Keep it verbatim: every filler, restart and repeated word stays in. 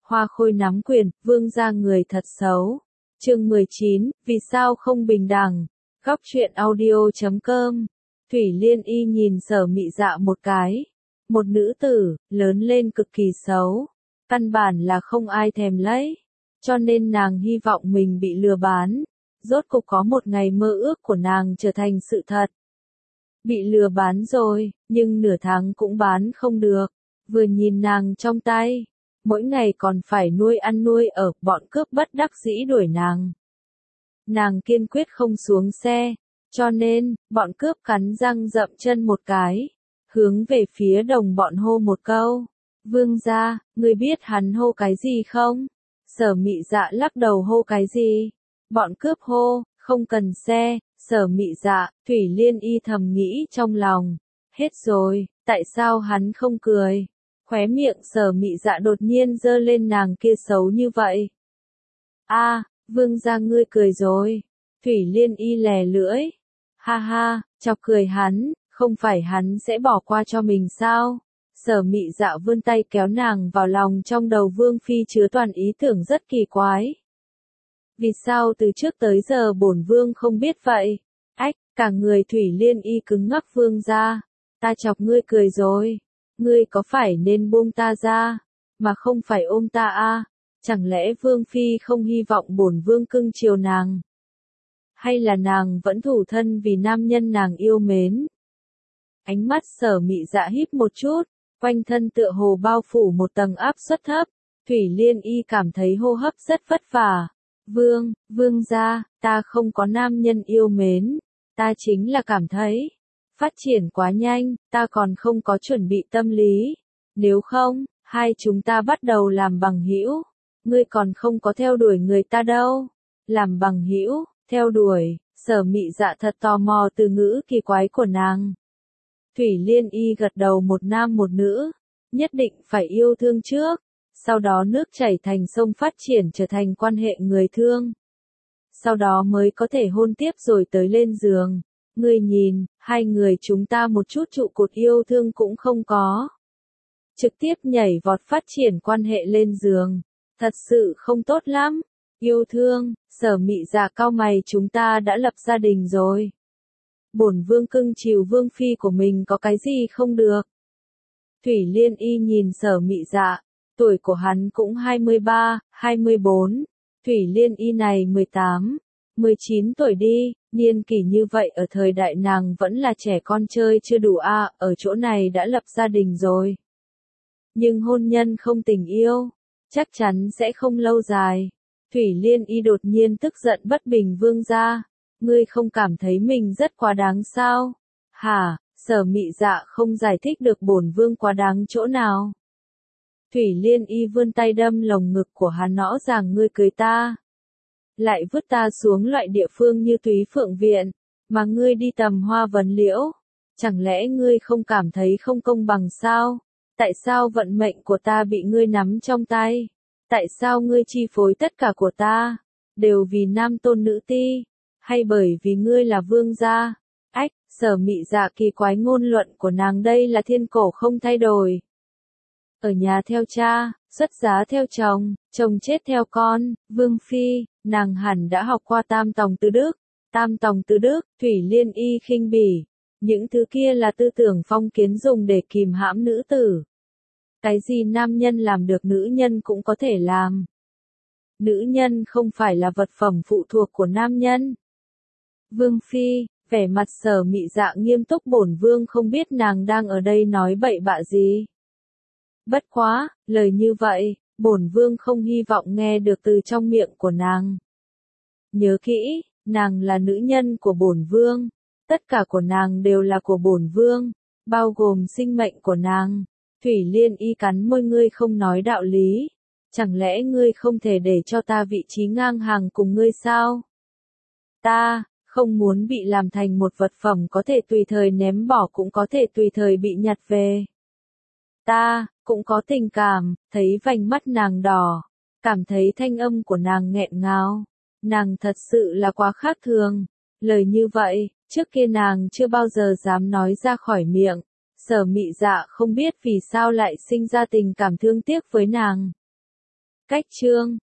Hoa Khôi nắm quyền, vương gia người thật xấu. Chương mười chín, vì sao không bình đẳng? Góc truyện audio chấm com. Thủy Liên Y nhìn Sở Mị Dạ một cái. Một nữ tử, lớn lên cực kỳ xấu. Căn bản là không ai thèm lấy. Cho nên nàng hy vọng mình bị lừa bán. Rốt cục có một ngày mơ ước của nàng trở thành sự thật. Bị lừa bán rồi, nhưng nửa tháng cũng bán không được. Vừa nhìn nàng trong tay, mỗi ngày còn phải nuôi ăn nuôi ở, bọn cướp bất đắc dĩ đuổi nàng. Nàng kiên quyết không xuống xe, cho nên, bọn cướp cắn răng dậm chân một cái, hướng về phía đồng bọn hô một câu. Vương gia, ngươi biết hắn hô cái gì không? Sở Mị Dạ lắc đầu hô cái gì? Bọn cướp hô, không cần xe. Sở Mị Dạ, Thủy Liên Y thầm nghĩ trong lòng. Hết rồi, tại sao hắn không cười? Khóe miệng Sở Mị Dạ đột nhiên giơ lên, nàng kia xấu như vậy. A, vương gia ngươi cười rồi. Thủy Liên Y lè lưỡi. Ha ha, chọc cười hắn, không phải hắn sẽ bỏ qua cho mình sao? Sở Mị Dạ vươn tay kéo nàng vào lòng, trong đầu Vương Phi chứa toàn ý tưởng rất kỳ quái. Vì sao từ trước tới giờ bổn vương không biết vậy? Ách, cả người Thủy Liên Y cứng ngắc. Vương gia, ta chọc ngươi cười rồi. Ngươi có phải nên buông ta ra, mà không phải ôm ta a? Chẳng lẽ Vương Phi không hy vọng bổn vương cưng chiều nàng? Hay là nàng vẫn thủ thân vì nam nhân nàng yêu mến? Ánh mắt Sở Mị Dạ híp một chút, quanh thân tựa hồ bao phủ một tầng áp suất thấp. Thủy Liên Y cảm thấy hô hấp rất vất vả. Vương, vương gia, ta không có nam nhân yêu mến, ta chính là cảm thấy phát triển quá nhanh, ta còn không có chuẩn bị tâm lý. Nếu không, hai chúng ta bắt đầu làm bằng hữu. Ngươi còn không có theo đuổi người ta đâu. Làm bằng hữu, theo đuổi. Sở Mị Dạ thật tò mò từ ngữ kỳ quái của nàng. Thủy Liên Y gật đầu, một nam một nữ, nhất định phải yêu thương trước, sau đó nước chảy thành sông, phát triển trở thành quan hệ người thương. Sau đó mới có thể hôn tiếp rồi tới lên giường. Ngươi nhìn, hai người chúng ta một chút trụ cột yêu thương cũng không có. Trực tiếp nhảy vọt phát triển quan hệ lên giường. Thật sự không tốt lắm. Yêu thương, Sở Mị Dạ cau mày, chúng ta đã lập gia đình rồi. Bổn vương cưng chiều Vương Phi của mình có cái gì không được? Thủy Liên Y nhìn Sở Mị Dạ, tuổi của hắn cũng hai mươi ba, hai mươi bốn. Thủy Liên Y này mười tám, mười chín tuổi đi, niên kỷ như vậy ở thời đại nàng vẫn là trẻ con chơi chưa đủ a, à, ở chỗ này đã lập gia đình rồi. Nhưng hôn nhân không tình yêu, chắc chắn sẽ không lâu dài. Thủy Liên Y đột nhiên tức giận bất bình. Vương gia, ngươi không cảm thấy mình rất quá đáng sao? Hả? Sở Mị Dạ không giải thích được bổn vương quá đáng chỗ nào. Thủy Liên Y vươn tay đâm lồng ngực của hắn, rõ ràng ngươi cưới ta, lại vứt ta xuống loại địa phương như Túy Phượng Viện, mà ngươi đi tầm Hoa Vấn Liễu. Chẳng lẽ ngươi không cảm thấy không công bằng sao? Tại sao vận mệnh của ta bị ngươi nắm trong tay? Tại sao ngươi chi phối tất cả của ta? Đều vì nam tôn nữ ti? Hay bởi vì ngươi là vương gia? Ách, Sở Mị Dạ kỳ quái ngôn luận của nàng đây là thiên cổ không thay đổi. Ở nhà theo cha, xuất giá theo chồng, chồng chết theo con, Vương Phi, nàng hẳn đã học qua tam tòng tứ đức. Tam tòng tứ đức, Thủy Liên Y khinh bỉ. Những thứ kia là tư tưởng phong kiến dùng để kìm hãm nữ tử. Cái gì nam nhân làm được nữ nhân cũng có thể làm. Nữ nhân không phải là vật phẩm phụ thuộc của nam nhân. Vương Phi, vẻ mặt Sở Mị Dạ nghiêm túc, bổn vương không biết nàng đang ở đây nói bậy bạ gì. Bất quá, lời như vậy, bổn vương không hy vọng nghe được từ trong miệng của nàng. Nhớ kỹ, nàng là nữ nhân của bổn vương, tất cả của nàng đều là của bổn vương, bao gồm sinh mệnh của nàng. Thủy Liên Y cắn môi, ngươi không nói đạo lý, chẳng lẽ ngươi không thể để cho ta vị trí ngang hàng cùng ngươi sao? Ta không muốn bị làm thành một vật phẩm có thể tùy thời ném bỏ, cũng có thể tùy thời bị nhặt về. Ta cũng có tình cảm. Thấy vành mắt nàng đỏ, cảm thấy thanh âm của nàng nghẹn ngào. Nàng thật sự là quá khác thường. Lời như vậy, trước kia nàng chưa bao giờ dám nói ra khỏi miệng. Sở Mị Dạ không biết vì sao lại sinh ra tình cảm thương tiếc với nàng. Cách chương